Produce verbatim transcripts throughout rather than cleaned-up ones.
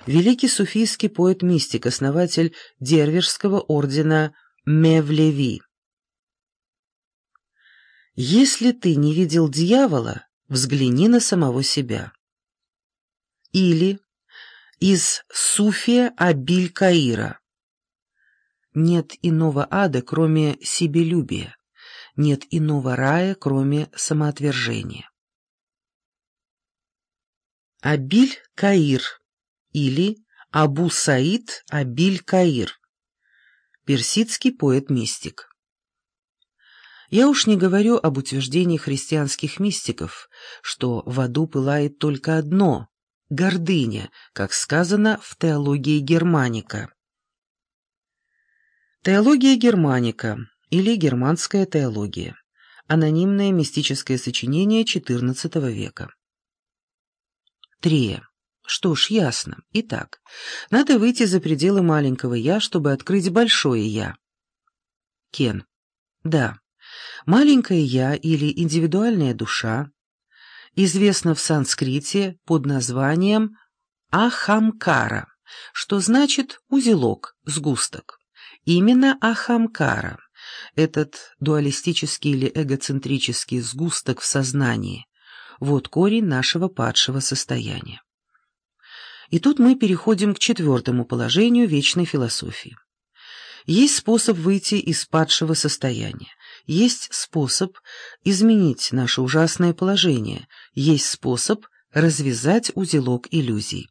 великий суфийский поэт-мистик, основатель Дервишского ордена Мевлеви. «Если ты не видел дьявола, взгляни на самого себя». Или из Суфия Абиль-Каира. Нет иного ада, кроме себелюбия, нет иного рая, кроме самоотвержения. Абиль-Каир или Абу Саид Абиль-Каир, персидский поэт-мистик. Я уж не говорю об утверждении христианских мистиков, что в аду пылает только одно — гордыня, как сказано в «Теологии Германика». «Теология Германика» или «Германская теология» — анонимное мистическое сочинение четырнадцатого века. Трея. Что ж, ясно. Итак, надо выйти за пределы маленького «я», чтобы открыть большое «я». Кен. Да. Маленькое «я» или индивидуальная душа известна в санскрите под названием Ахамкара, что значит узелок, сгусток. Именно Ахамкара, этот дуалистический или эгоцентрический сгусток в сознании, вот корень нашего падшего состояния. И тут мы переходим к четвертому положению вечной философии. Есть способ выйти из падшего состояния, есть способ изменить наше ужасное положение, есть способ развязать узелок иллюзий.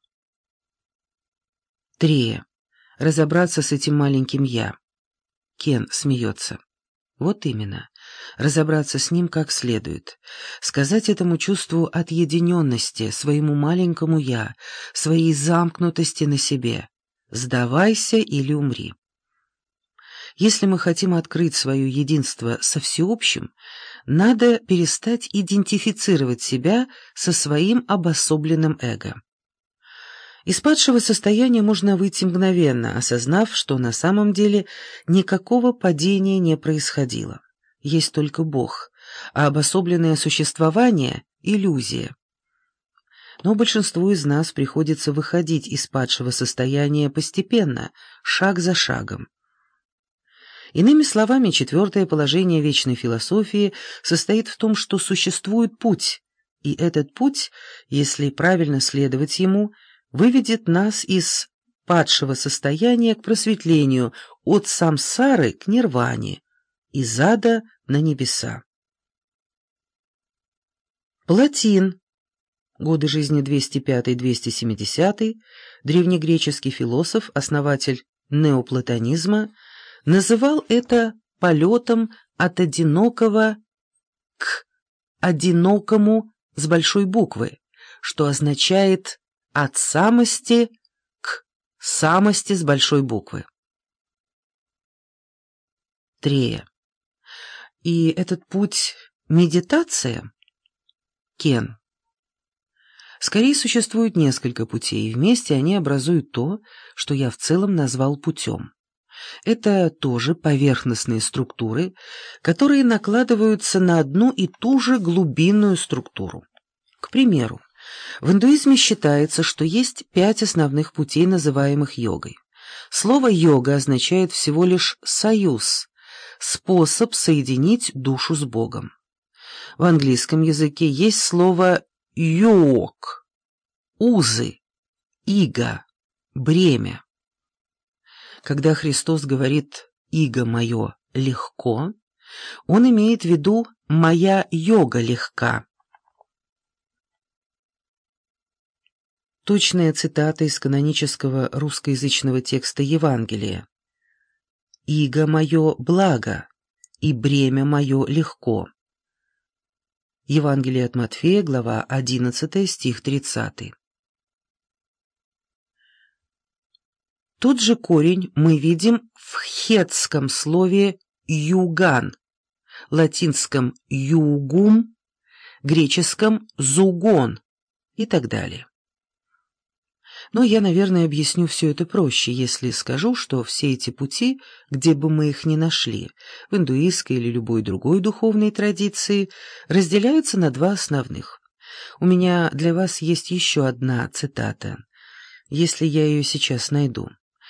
Трея. Разобраться с этим маленьким «я». Кен смеется. Вот именно. Разобраться с ним как следует. Сказать этому чувству отъединенности, своему маленькому «я», своей замкнутости на себе: «Сдавайся или умри». Если мы хотим открыть свое единство со всеобщим, надо перестать идентифицировать себя со своим обособленным эго. Из падшего состояния можно выйти мгновенно, осознав, что на самом деле никакого падения не происходило. Есть только Бог, а обособленное существование — иллюзия. Но большинству из нас приходится выходить из падшего состояния постепенно, шаг за шагом. Иными словами, четвертое положение вечной философии состоит в том, что существует путь, и этот путь, если правильно следовать ему, выведет нас из падшего состояния к просветлению, от самсары к нирване, из ада на небеса. Платин, годы жизни двести пятый — двести семидесятый, древнегреческий философ, основатель неоплатонизма, называл это полетом от одинокого к одинокому с большой буквы, что означает от самости к самости с большой буквы. Трея. И этот путь — медитация? Кен. Скорее, существует несколько путей, и вместе они образуют то, что я в целом назвал путем. Это тоже поверхностные структуры, которые накладываются на одну и ту же глубинную структуру. К примеру, в индуизме считается, что есть пять основных путей, называемых йогой. Слово «йога» означает всего лишь «союз», способ соединить душу с Богом. В английском языке есть слово «йог», «узы», «иго», «бремя». Когда Христос говорит «иго мое легко», он имеет в виду «моя йога легка». Точная цитата из канонического русскоязычного текста Евангелия: «Иго мое благо, и бремя мое легко». Евангелие от Матфея, глава одиннадцатая, стих тридцатый. Тот же корень мы видим в хеттском слове «юган», латинском «югум», греческом «зугон» и так далее. Но я, наверное, объясню все это проще, если скажу, что все эти пути, где бы мы их ни нашли, в индуистской или любой другой духовной традиции, разделяются на два основных. У меня для вас есть еще одна цитата. если я ее сейчас найду.